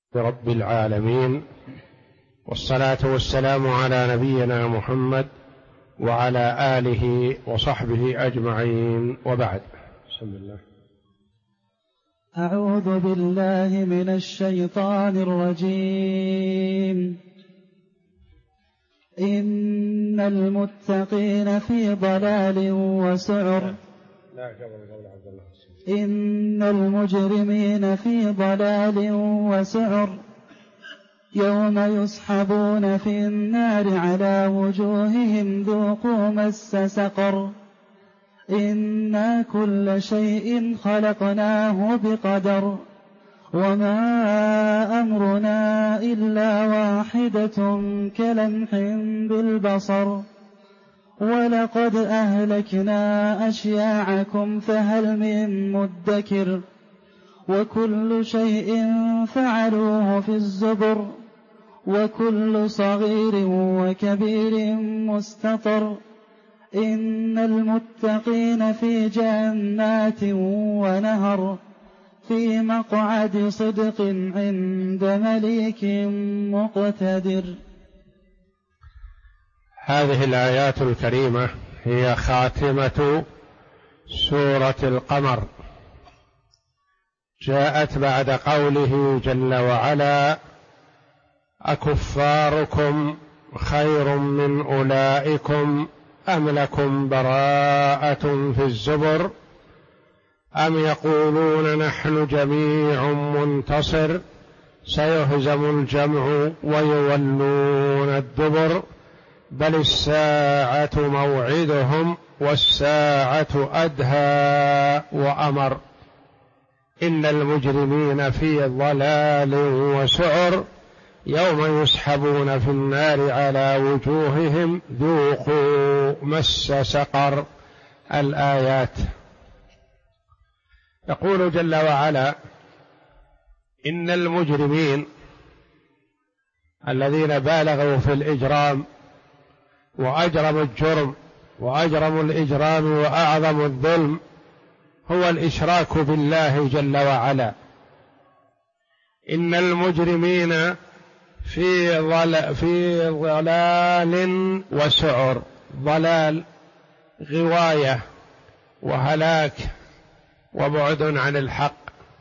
رب العالمين، والصلاة والسلام على نبينا محمد وعلى آله وصحبه أجمعين، وبعد. بسم الله. أعوذ بالله من الشيطان الرجيم. إن المتقين في ضلال وسعر. إن المجرمين في ضلال وسعر يوم يسحبون في النار على وجوههم ذوقوا مس سقر. إنا كل شيء خلقناه بقدر وما أمرنا إلا واحدة كلمح بالبصر. ولقد أهلكنا أشياعكم فهل من مدكر. وكل شيء فعلوه في الزبر وكل صغير وكبير مستطر. إن المتقين في جنات ونهر في مقعد صدق عند مليك مقتدر. هذه الآيات الكريمة هي خاتمة سورة القمر، جاءت بعد قوله جل وعلا: أكفاركم خير من أولئكم أم لكم براءة في الزبر أم يقولون نحن جميع منتصر سيهزم الجمع ويولون الدبر بل الساعة موعدهم والساعة أدهى وأمر. إن المجرمين في ضلال وسعر يوم يسحبون في النار على وجوههم ذوقوا مس سقر. الآيات. يقول جل وعلا: إن المجرمين الذين بالغوا في الإجرام وأجرموا الجرم وأجرموا الإجرام وأعظم الظلم هو الإشراك بالله جل وعلا. إن المجرمين في ضلال وسعر. ضلال غواية وهلاك وبعد عن الحق،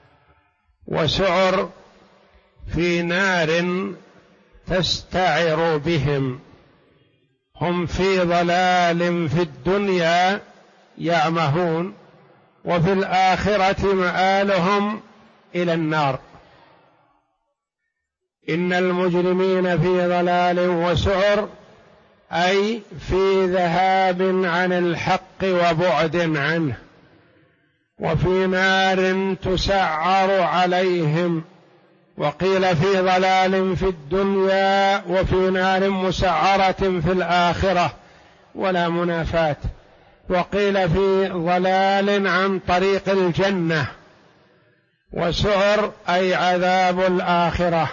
وسعر في نار تستعر بهم. هم في ضلال في الدنيا يعمهون، وفي الآخرة مآلهم إلى النار. إن المجرمين في ضلال وسعر أي في ذهاب عن الحق وبعد عنه، وفي نار تسعر عليهم. وقيل في ضلال في الدنيا وفي نار مسعرة في الآخرة ولا منافاة. وقيل في ضلال عن طريق الجنة، وسعر أي عذاب الآخرة.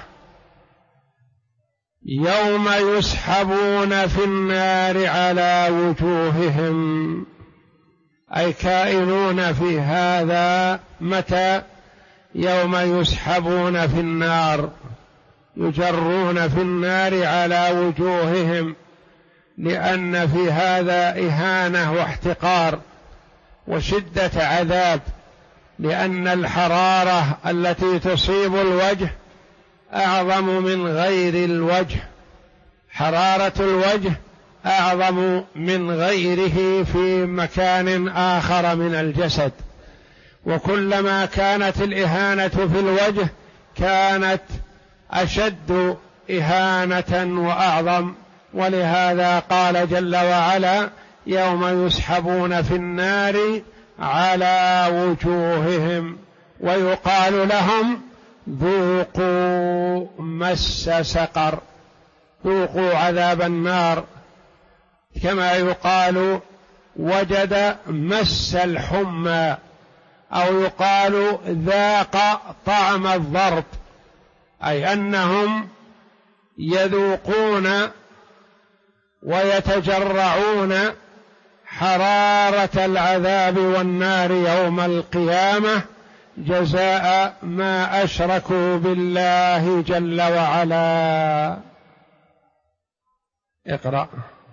يوم يسحبون في النار على وجوههم أي كائنون في هذا. متى؟ يوم يسحبون في النار، يجرون في النار على وجوههم، لأن في هذا إهانة واحتقار وشدة عذاب، لأن الحرارة التي تصيب الوجه أعظم من غير الوجه. حرارة الوجه أعظم من غيره في مكان آخر من الجسد، وكلما كانت الإهانة في الوجه كانت أشد إهانة وأعظم. ولهذا قال جل وعلا: يوم يسحبون في النار على وجوههم ويقال لهم ذوقوا مس سقر. ذوقوا عذاب النار، كما يقال وجد مس الحمى، أو يقال ذاق طعم الضرب، أي أنهم يذوقون ويتجرعون حرارة العذاب والنار يوم القيامة جزاء ما أشركوا بالله جل وعلا. اقرأ.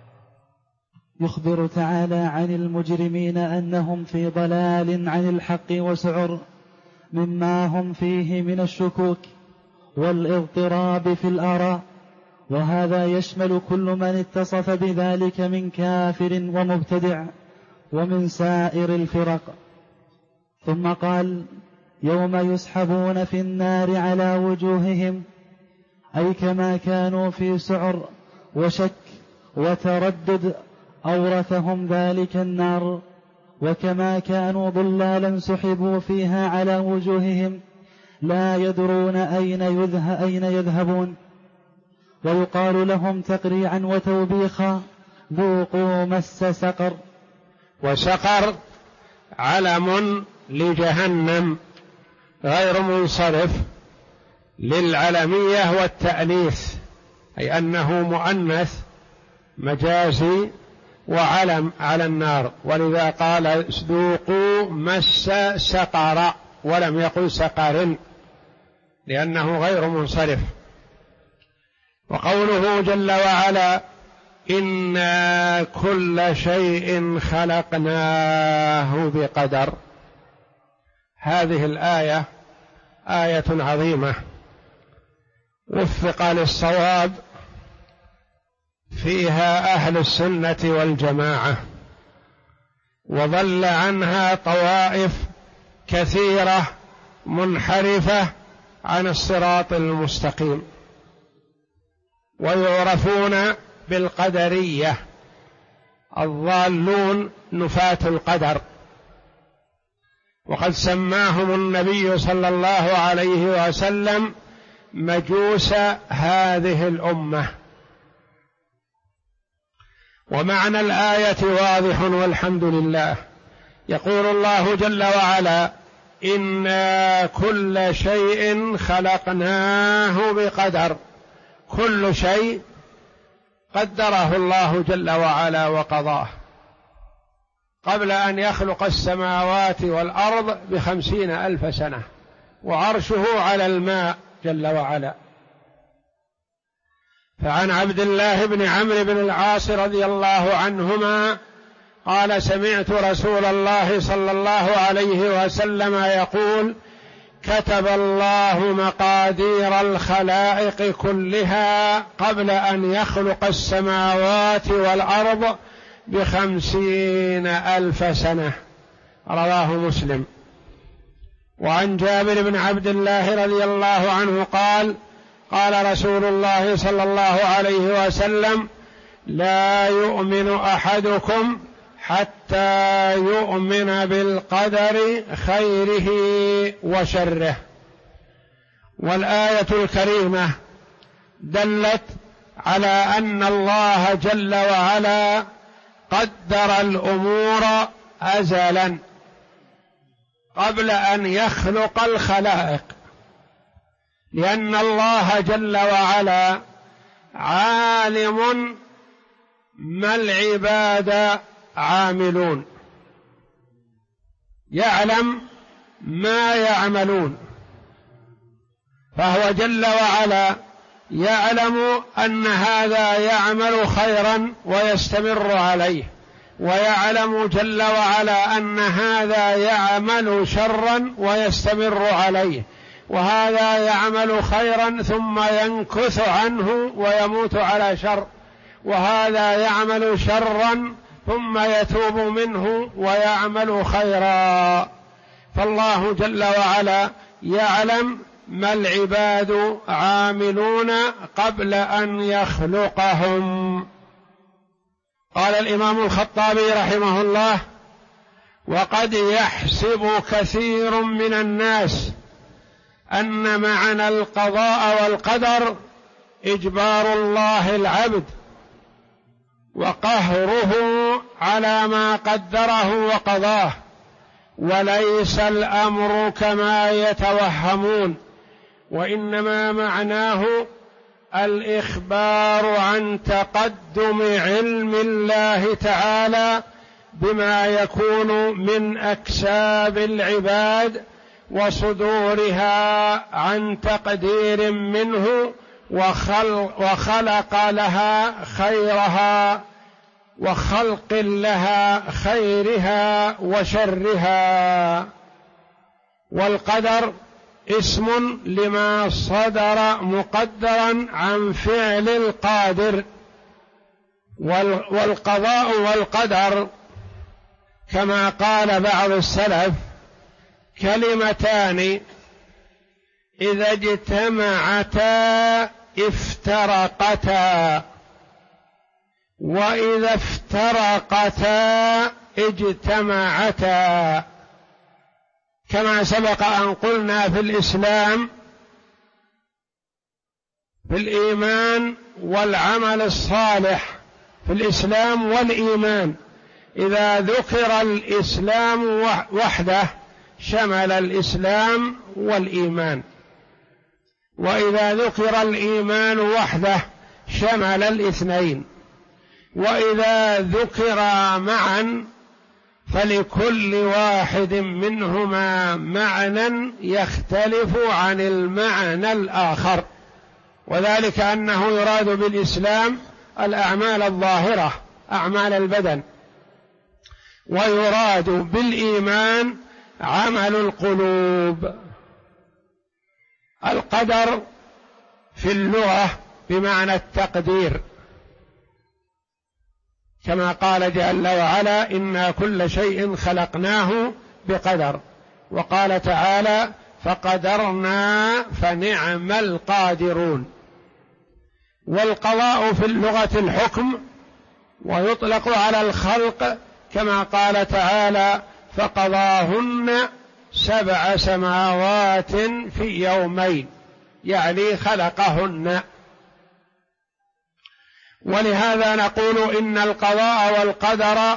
يخبر تعالى عن المجرمين أنهم في ضلال عن الحق وسعر مما هم فيه من الشكوك والاضطراب في الآراء، وهذا يشمل كل من اتصف بذلك من كافر ومبتدع ومن سائر الفرق. ثم قال: يوم يسحبون في النار على وجوههم، أي كما كانوا في سعر وشك وتردد أورثهم ذلك النار، وكما كانوا ضلالا سحبوا فيها على وجوههم لا يدرون أين يذهبون. ويقال لهم تقريعا وتوبيخا: ذوقوا مس سقر. وسقر علم لجهنم غير منصرف للعلمية والتأنيث، أي أنه مؤنث مجازي وعلم على النار، ولذا قال ذوقوا مس سقر ولم يقل سقر لأنه غير منصرف. وقوله جل وعلا: إنا كل شيء خلقناه بقدر، هذه الآية آية عظيمة وفق للصواب فيها أهل السنة والجماعة، وضل عنها طوائف كثيرة منحرفة عن الصراط المستقيم، ويعرفون بالقدرية الضالون نفاة القدر. وقد سماهم النبي صلى الله عليه وسلم مجوس هذه الأمة. ومعنى الآية واضح والحمد لله. يقول الله جل وعلا: إنا كل شيء خلقناه بقدر، كل شيء قدره الله جل وعلا وقضاه قبل أن يخلق السماوات والأرض ب50,000 سنة، وعرشه على الماء جل وعلا. فعن عبد الله بن عمرو بن العاص رضي الله عنهما قال: سمعت رسول الله صلى الله عليه وسلم يقول: كتب الله مقادير الخلائق كلها قبل أن يخلق السماوات والأرض ب50,000 سنة، رواه مسلم. وعن جابر بن عبد الله رضي الله عنه قال: قال رسول الله صلى الله عليه وسلم: لا يؤمن أحدكم حتى يؤمن بالقدر خيره وشره. والآية الكريمة دلت على أن الله جل وعلا قدر الأمور أزلا قبل أن يخلق الخلائق، لأن الله جل وعلا عالم ما العباد عاملون، يعلم ما يعملون، فهو جل وعلا يعلم أن هذا يعمل خيرا ويستمر عليه، ويعلم جل وعلا أن هذا يعمل شرا ويستمر عليه، وهذا يعمل خيرا ثم ينكث عنه ويموت على شر، وهذا يعمل شرا ثم يتوب منه ويعمل خيرا. فالله جل وعلا يعلم ما العباد عاملون قبل أن يخلقهم. قال الإمام الخطابي رحمه الله: وقد يحسب كثير من الناس أن معنى القضاء والقدر إجبار الله العبد وقهره على ما قدره وقضاه، وليس الأمر كما يتوهمون، وإنما معناه الإخبار عن تقدم علم الله تعالى بما يكون من أكساب العباد وصدورها عن تقدير منه، وخلق لها خيرها وخلق لها خيرها وشرها. والقدر اسم لما صدر مقدرا عن فعل القادر. والقضاء والقدر كما قال بعض السلف كلمتان إذا اجتمعتا افترقتا، وإذا افترقتا اجتمعتا. كما سبق أن قلنا في الإسلام في الإيمان والعمل الصالح، في الإسلام والإيمان، إذا ذكر الإسلام وحده شمل الإسلام والإيمان، وإذا ذكر الإيمان وحده شمل الاثنين، وإذا ذكر معا فلكل واحد منهما معنى يختلف عن المعنى الآخر. وذلك أنه يراد بالإسلام الأعمال الظاهرة، أعمال البدن، ويراد بالإيمان عمل القلوب. القدر في اللغة بمعنى التقدير، كما قال جل وعلا إنا كل شيء خلقناه بقدر، وقال تعالى فقدرنا فنعم القادرون. والقضاء في اللغة الحكم، ويطلق على الخلق، كما قال تعالى فقضاهن 7 سماوات في يومين، يعني خلقهن. ولهذا نقول إن القضاء والقدر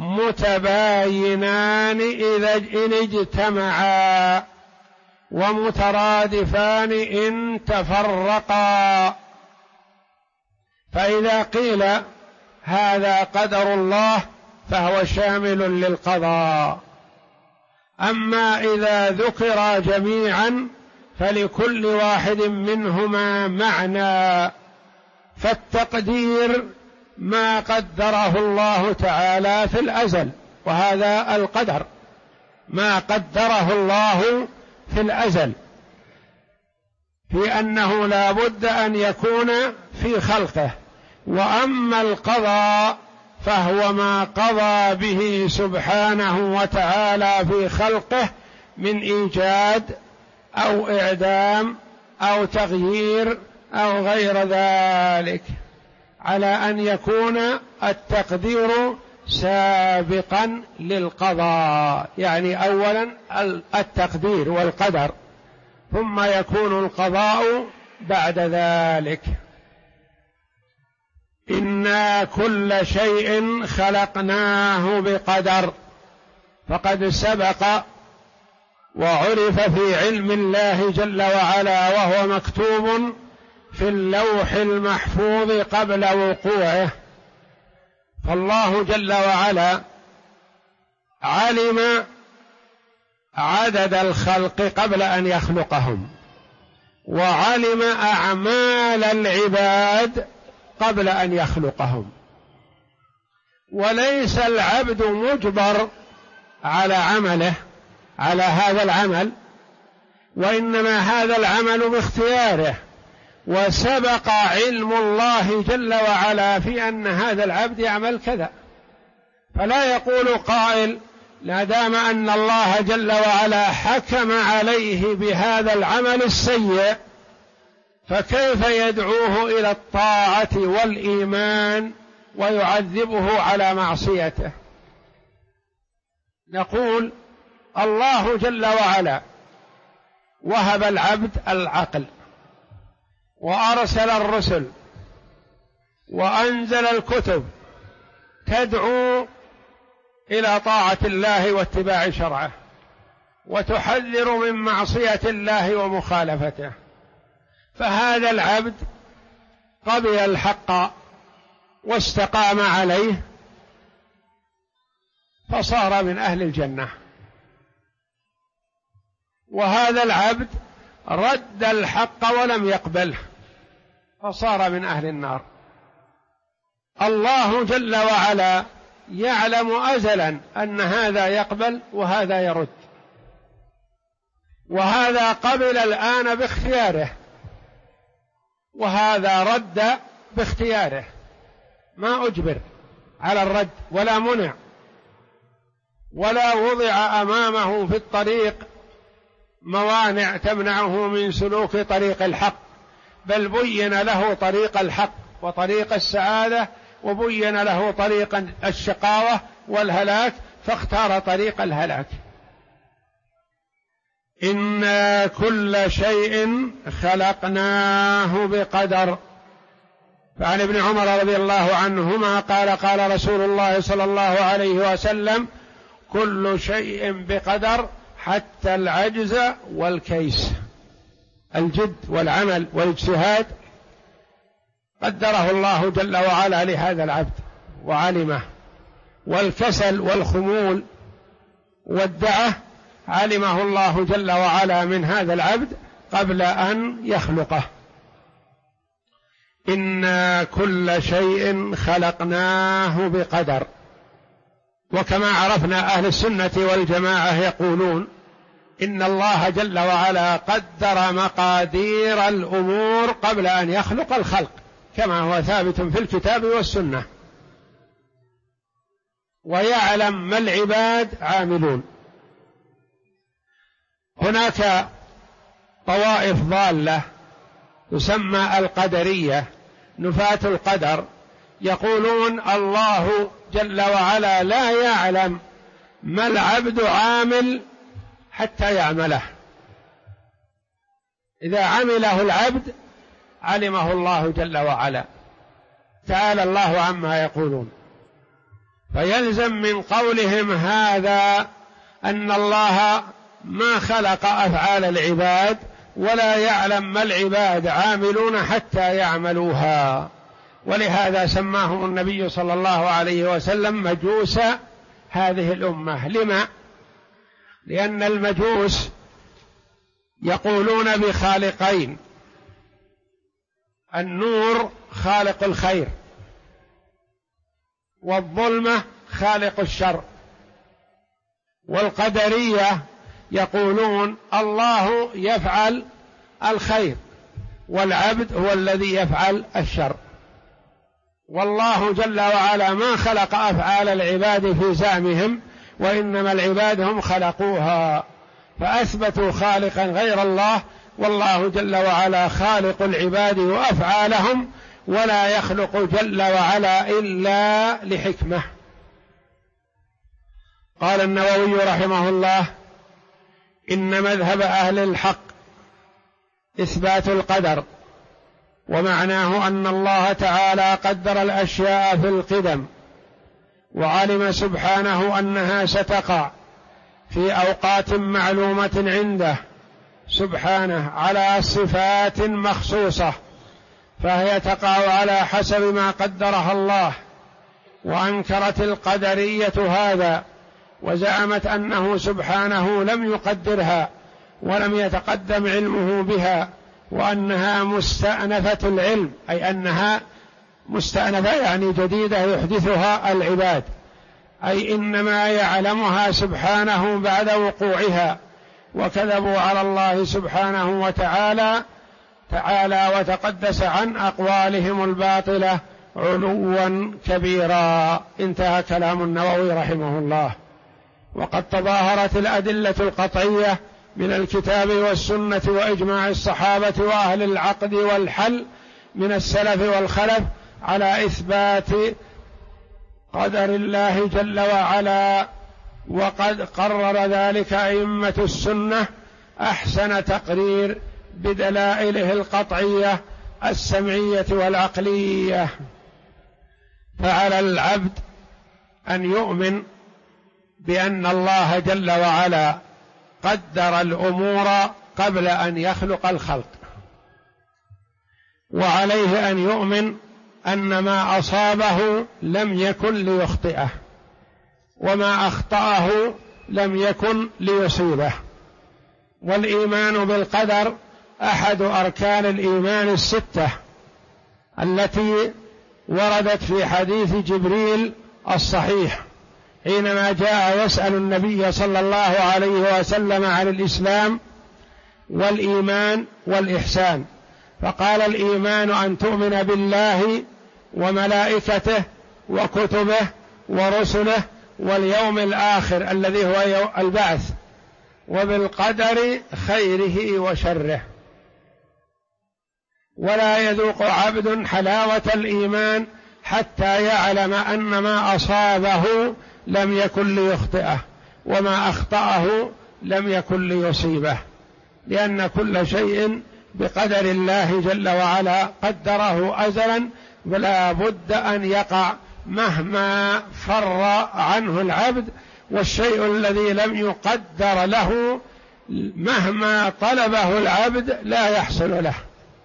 متباينان إن اجتمعا، ومترادفان إن تفرقا. فإذا قيل هذا قدر الله فهو شامل للقضاء، أما إذا ذكر جميعا فلكل واحد منهما معنى. فالتقدير ما قدره الله تعالى في الأزل، وهذا القدر ما قدره الله في الأزل، في أنه لا بد أن يكون في خلقه. وأما القضاء فهو ما قضى به سبحانه وتعالى في خلقه من إيجاد أو إعدام أو تغيير أو غير ذلك، على أن يكون التقدير سابقا للقضاء، يعني أولا التقدير والقدر، ثم يكون القضاء بعد ذلك. إنا كل شيء خلقناه بقدر، فقد سبق وعرف في علم الله جل وعلا، وهو مكتوب في اللوح المحفوظ قبل وقوعه. فالله جل وعلا علم عدد الخلق قبل أن يخلقهم، وعلم أعمال العباد قبل أن يخلقهم. وليس العبد مجبر على عمله، على هذا العمل، وإنما هذا العمل باختياره، وسبق علم الله جل وعلا في أن هذا العبد يعمل كذا. فلا يقول قائل لا دام أن الله جل وعلا حكم عليه بهذا العمل السيء فكيف يدعوه إلى الطاعة والإيمان ويعذبه على معصيته؟ نقول الله جل وعلا وهب العبد العقل، وأرسل الرسل، وأنزل الكتب تدعو إلى طاعة الله واتباع شرعه، وتحذر من معصية الله ومخالفته. فهذا العبد قبل الحق واستقام عليه فصار من أهل الجنة. وهذا العبد رد الحق ولم يقبله فصار من أهل النار. الله جل وعلا يعلم أزلا أن هذا يقبل وهذا يرد، وهذا قبل الآن باختياره وهذا رد باختياره، ما أجبر على الرد ولا منع ولا وضع أمامه في الطريق موانع تمنعه من سلوك طريق الحق، بل بين له طريق الحق وطريق السعادة، وبين له طريق الشقاوة والهلاك فاختار طريق الهلاك. إنا كل شيء خلقناه بقدر. فعن ابن عمر رضي الله عنهما قال قال رسول الله صلى الله عليه وسلم: كل شيء بقدر حتى العجز والكيس. الجد والعمل والاجتهاد قدره الله جل وعلا لهذا العبد وعلمه، والكسل والخمول والدعة علمه الله جل وعلا من هذا العبد قبل أن يخلقه. إنا كل شيء خلقناه بقدر. وكما عرفنا أهل السنة والجماعة يقولون إن الله جل وعلا قدر مقادير الأمور قبل أن يخلق الخلق كما هو ثابت في الكتاب والسنة، ويعلم ما العباد عاملون. هناك طوائف ضالة تسمى القدرية نفاة القدر، يقولون الله جل وعلا لا يعلم ما العبد عامل حتى يعمله، إذا عمله العبد علمه الله جل وعلا، تعالى الله عما يقولون. فيلزم من قولهم هذا أن الله ما خلق أفعال العباد ولا يعلم ما العباد عاملون حتى يعملوها، ولهذا سماهم النبي صلى الله عليه وسلم مجوس هذه الأمة. لما؟ لأن المجوس يقولون بخالقين: النور خالق الخير، والظلمة خالق الشر. والقدرية يقولون الله يفعل الخير والعبد هو الذي يفعل الشر، والله جل وعلا ما خلق أفعال العباد في زعمهم، وإنما العباد هم خلقوها، فأثبتوا خالقا غير الله، والله جل وعلا خالق العباد وأفعالهم، ولا يخلق جل وعلا إلا لحكمة. قال النووي رحمه الله: إن مذهب أهل الحق إثبات القدر، ومعناه أن الله تعالى قدر الأشياء في القدم، وعلم سبحانه أنها ستقع في أوقات معلومة عنده سبحانه على صفات مخصوصة، فهي تقع على حسب ما قدرها الله. وأنكرت القدرية هذا وزعمت أنه سبحانه لم يقدرها ولم يتقدم علمه بها، وأنها مستأنفة العلم، أي أنها مستأنفة يعني جديدة يحدثها العباد، أي إنما يعلمها سبحانه بعد وقوعها. وكذبوا على الله سبحانه وتعالى وتقدس عن أقوالهم الباطلة علوا كبيرا. انتهى كلام النووي رحمه الله. وقد تظاهرت الأدلة القطعية من الكتاب والسنة وإجماع الصحابة وأهل العقد والحل من السلف والخلف على إثبات قدر الله جل وعلا، وقد قرر ذلك أئمة السنة أحسن تقرير بدلائله القطعية السمعية والعقلية. فعلى العبد أن يؤمن بأن الله جل وعلا قدر الأمور قبل أن يخلق الخلق، وعليه أن يؤمن أن ما أصابه لم يكن ليخطئه، وما أخطأه لم يكن ليصيبه، والإيمان بالقدر أحد أركان الإيمان الستة التي وردت في حديث جبريل الصحيح حينما جاء يسأل النبي صلى الله عليه وسلم عن الإسلام والإيمان والإحسان، فقال: الإيمان أن تؤمن بالله وملائكته وكتبه ورسله واليوم الآخر الذي هو البعث، وبالقدر خيره وشره. ولا يذوق عبد حلاوة الإيمان حتى يعلم أن ما أصابه لم يكن ليخطئه وما أخطأه لم يكن ليصيبه، لأن كل شيء بقدر الله جل وعلا قدره أزلا، ولا بد أن يقع مهما فر عنه العبد، والشيء الذي لم يقدر له مهما طلبه العبد لا يحصل له.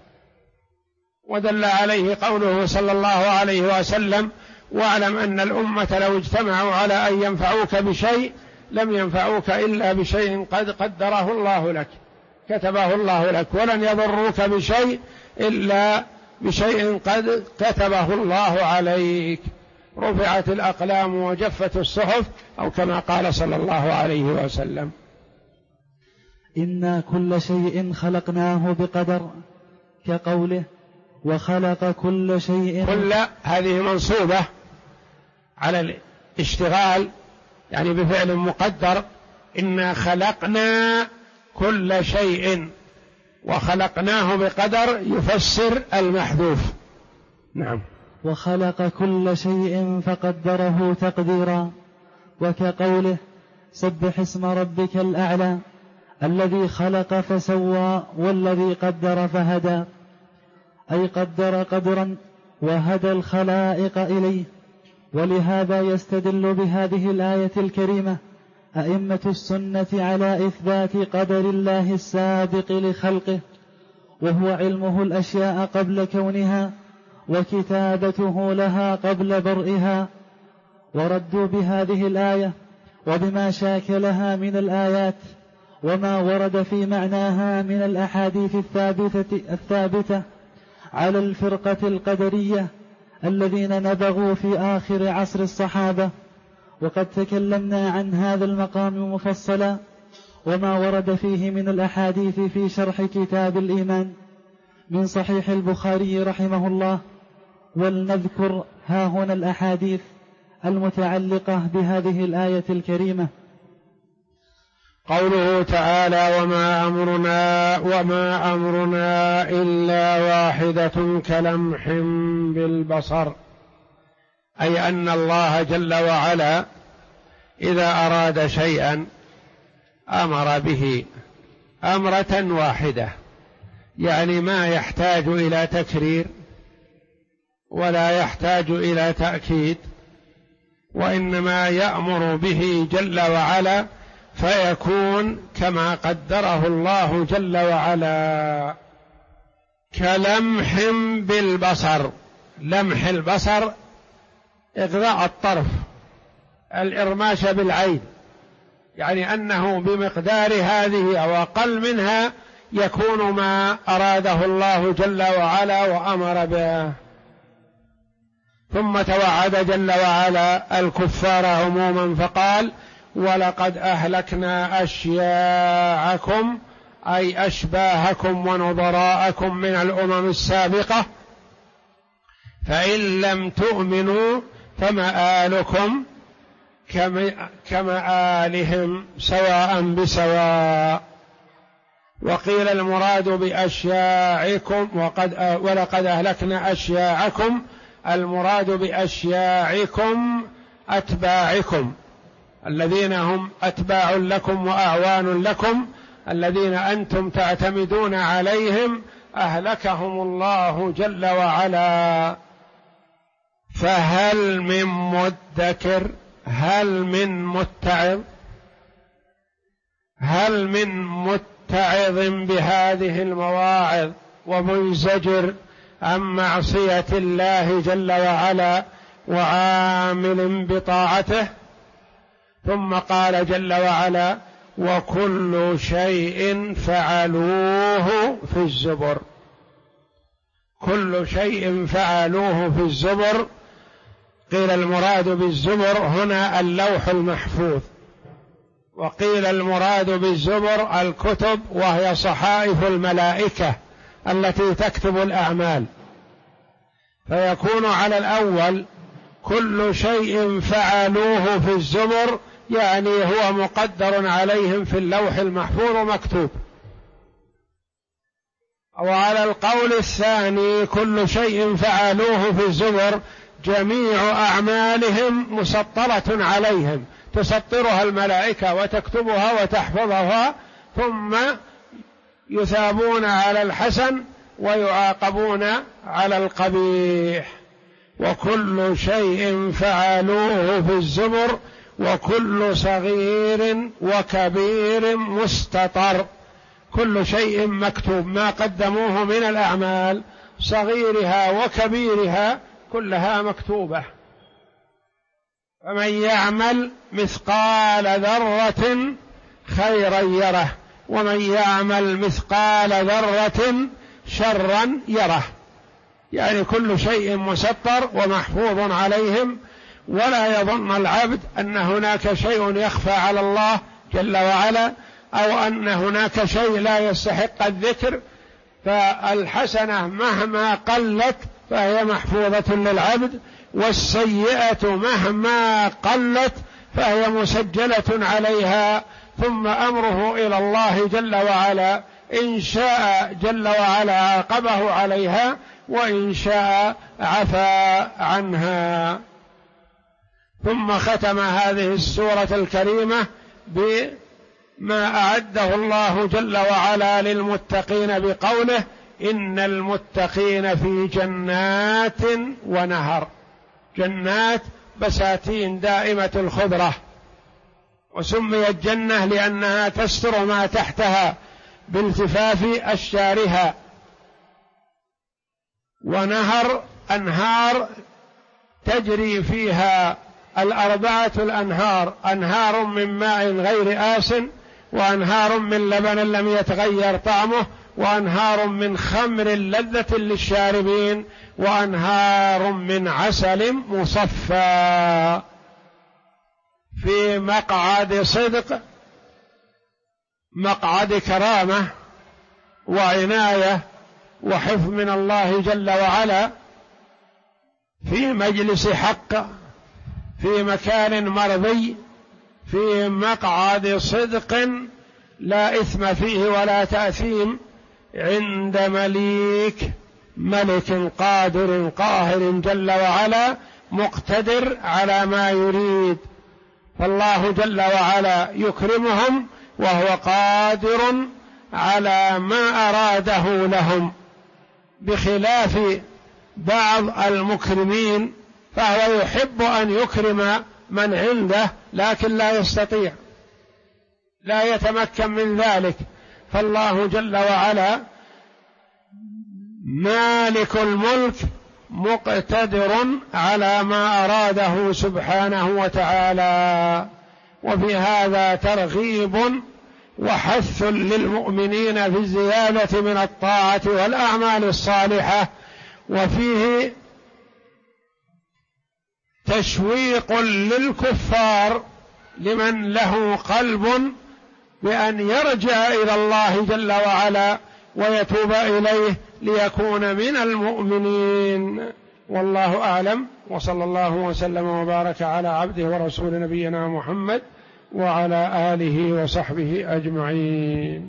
ودل عليه قوله صلى الله عليه وسلم: واعلم أن الأمة لو اجتمعوا على أن ينفعوك بشيء لم ينفعوك إلا بشيء قد قدره الله لك، كتبه الله لك، ولن يضروك بشيء إلا بشيء قد كتبه الله عليك. رفعت الأقلام وجفت الصحف، أو كما قال صلى الله عليه وسلم. إنا كل شيء خلقناه بقدر، كقوله: وخلق كل شيء. كل هذه منصوبة على الاشتغال، يعني بفعل مقدر. إنا خلقنا كل شيء، وخلقناه بقدر يفسر المحذوف. نعم. وخلق كل شيء فقدره تقديرا، وكقوله: سبح اسم ربك الأعلى الذي خلق فسوى والذي قدر فهدى، أي قدر قدرا وهدى الخلائق إليه. ولهذا يستدل بهذه الآية الكريمة أئمة السنة على إثبات قدر الله السابق لخلقه، وهو علمه الأشياء قبل كونها وكتابته لها قبل برئها. وردوا بهذه الآية وبما شاكلها من الآيات وما ورد في معناها من الأحاديث الثابتة على الفرقة القدرية الذين نبغوا في آخر عصر الصحابة. وقد تكلمنا عن هذا المقام مفصلا وما ورد فيه من الأحاديث في شرح كتاب الإيمان من صحيح البخاري رحمه الله. ولنذكر ها هنا الأحاديث المتعلقة بهذه الآية الكريمة. قوله تعالى: وما أمرنا إلا واحدة كلمح بالبصر، أي أن الله جل وعلا إذا أراد شيئا أمر به أمرة واحدة، يعني ما يحتاج إلى تكرير ولا يحتاج إلى تأكيد، وإنما يأمر به جل وعلا فيكون كما قدره الله جل وعلا. كلمح بالبصر، لمح البصر إغراء الطرف، الإرماش بالعين، يعني أنه بمقدار هذه أو أقل منها يكون ما أراده الله جل وعلا وأمر به. ثم توعد جل وعلا الكفار عموما فقال: ولقد أهلكنا أشياعكم، أي أشباهكم ونظراءكم من الأمم السابقة، فإن لم تؤمنوا فمآلكم كمآلهم سواء بسواء. وقيل المراد بأشياعكم ولقد أهلكنا أشياعكم، المراد بأشياعكم أتباعكم الذين هم أتباع لكم وأعوان لكم، الذين أنتم تعتمدون عليهم أهلكهم الله جل وعلا. فهل من مدكر، هل من متعظ، هل من متعظ بهذه المواعظ ومنزجر عن معصية الله جل وعلا وعامل بطاعته؟ ثم قال جل وعلا: وكل شيء فعلوه في الزبر. كل شيء فعلوه في الزبر. قيل المراد بالزبر هنا اللوح المحفوظ، وقيل المراد بالزبر الكتب، وهي صحائف الملائكة التي تكتب الأعمال. فيكون على الأول كل شيء فعلوه في الزبر، يعني هو مقدر عليهم في اللوح المحفوظ مكتوب. وعلى القول الثاني كل شيء فعلوه في الزبر جميع أعمالهم مسطرة عليهم، تسطرها الملائكة وتكتبها وتحفظها، ثم يثابون على الحسن ويعاقبون على القبيح. وكل شيء فعلوه في الزبر وكل صغير وكبير مستطر. كل شيء مكتوب، ما قدموه من الأعمال صغيرها وكبيرها كلها مكتوبة. فمن يعمل مثقال ذرة خيرا يره، ومن يعمل مثقال ذرة شرا يره. يعني كل شيء مسطر ومحفوظ عليهم، ولا يظن العبد أن هناك شيء يخفى على الله جل وعلا، أو أن هناك شيء لا يستحق الذكر. فالحسنة مهما قلت فهي محفوظة للعبد، والسيئة مهما قلت فهي مسجلة عليها، ثم أمره إلى الله جل وعلا، إن شاء جل وعلا عاقبه عليها، وإن شاء عفى عنها. ثم ختم هذه السورة الكريمة بما أعده الله جل وعلا للمتقين بقوله: إن المتقين في جنات ونهر. جنات بساتين دائمة الخضرة، وسميت جنة لأنها تستر ما تحتها بالتفاف أشجارها. ونهر أنهار تجري فيها الأربعة الأنهار: أنهار من ماء غير آسن، وأنهار من لبن لم يتغير طعمه، وأنهار من خمر لذة للشاربين، وأنهار من عسل مصفى. في مقعد صدق، مقعد كرامة وعناية وحفظ من الله جل وعلا، في مجلس حق، في مكان مرضي، في مقعد صدق لا إثم فيه ولا تأثيم، عند ملك قادر قاهر جل وعلا، مقتدر على ما يريد. فالله جل وعلا يكرمهم وهو قادر على ما أراده لهم، بخلاف بعض المكرمين فهو يحب أن يكرم من عنده لكن لا يستطيع، لا يتمكن من ذلك. فالله جل وعلا مالك الملك مقتدر على ما أراده سبحانه وتعالى. وفي هذا ترغيب وحث للمؤمنين في الزيادة من الطاعة والأعمال الصالحة، وفيه تشويق للكفار لمن له قلب بأن يرجع إلى الله جل وعلا ويتوب إليه ليكون من المؤمنين. والله أعلم، وصلى الله وسلم وبارك على عبده ورسول نبينا محمد وعلى آله وصحبه أجمعين.